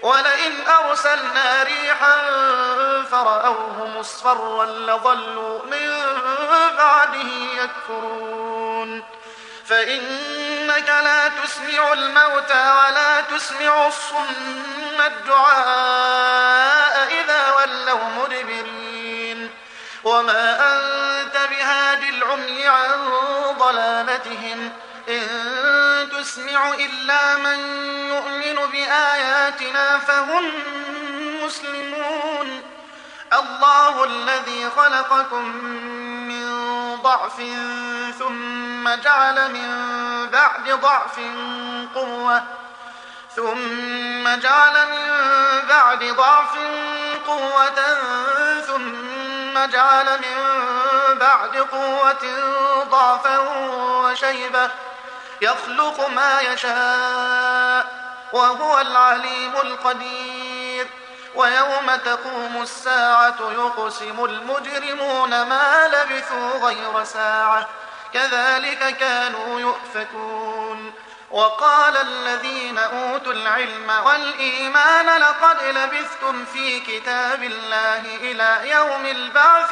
ولئن أرسلنا ريحا فرأوه مصفرا لظلوا من بعده يكفرون فإنك لا تسمع الموتى ولا تسمع الصم الدعاء إذا ولوا مدبرين وما أنت بهاد العمي عن ضلالتهم إن تسمع إلا من يؤمن بآياتنا فهم مسلمون الله الذي خلقكم من ضعف ثم جعل من بعد ضعف قوة ثم جعل من بعد قوة ضعفا وشيبة يخلق ما يشاء وهو العليم القدير ويوم تقوم الساعة يقسم المجرمون ما لبثوا غير ساعة كذلك كانوا يؤفكون وقال الذين أوتوا العلم والإيمان لقد لبثتم في كتاب الله إلى يوم البعث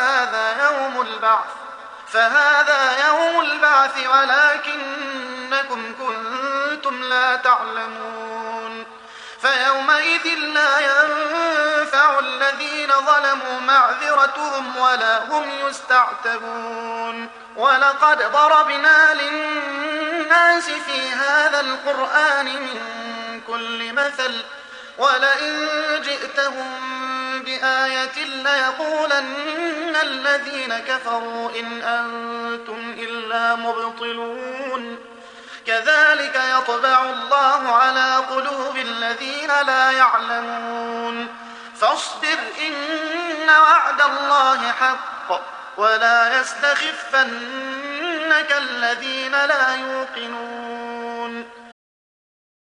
فهذا يوم البعث ولكنكم كنتم لا تعلمون فيومئذ لا ينفع الذين ظلموا معذرتهم ولا هم يستعتبون ولقد ضربنا للناس في هذا القرآن من كل مثل ولئن جئتهم بآية ليقولن الذين كفروا إن أنتم إلا مبطلون كذلك يطبع الله على قلوب الذين لا يعلمون فاصبر إن وعد الله حق ولا يستخفنك الذين لا يوقنون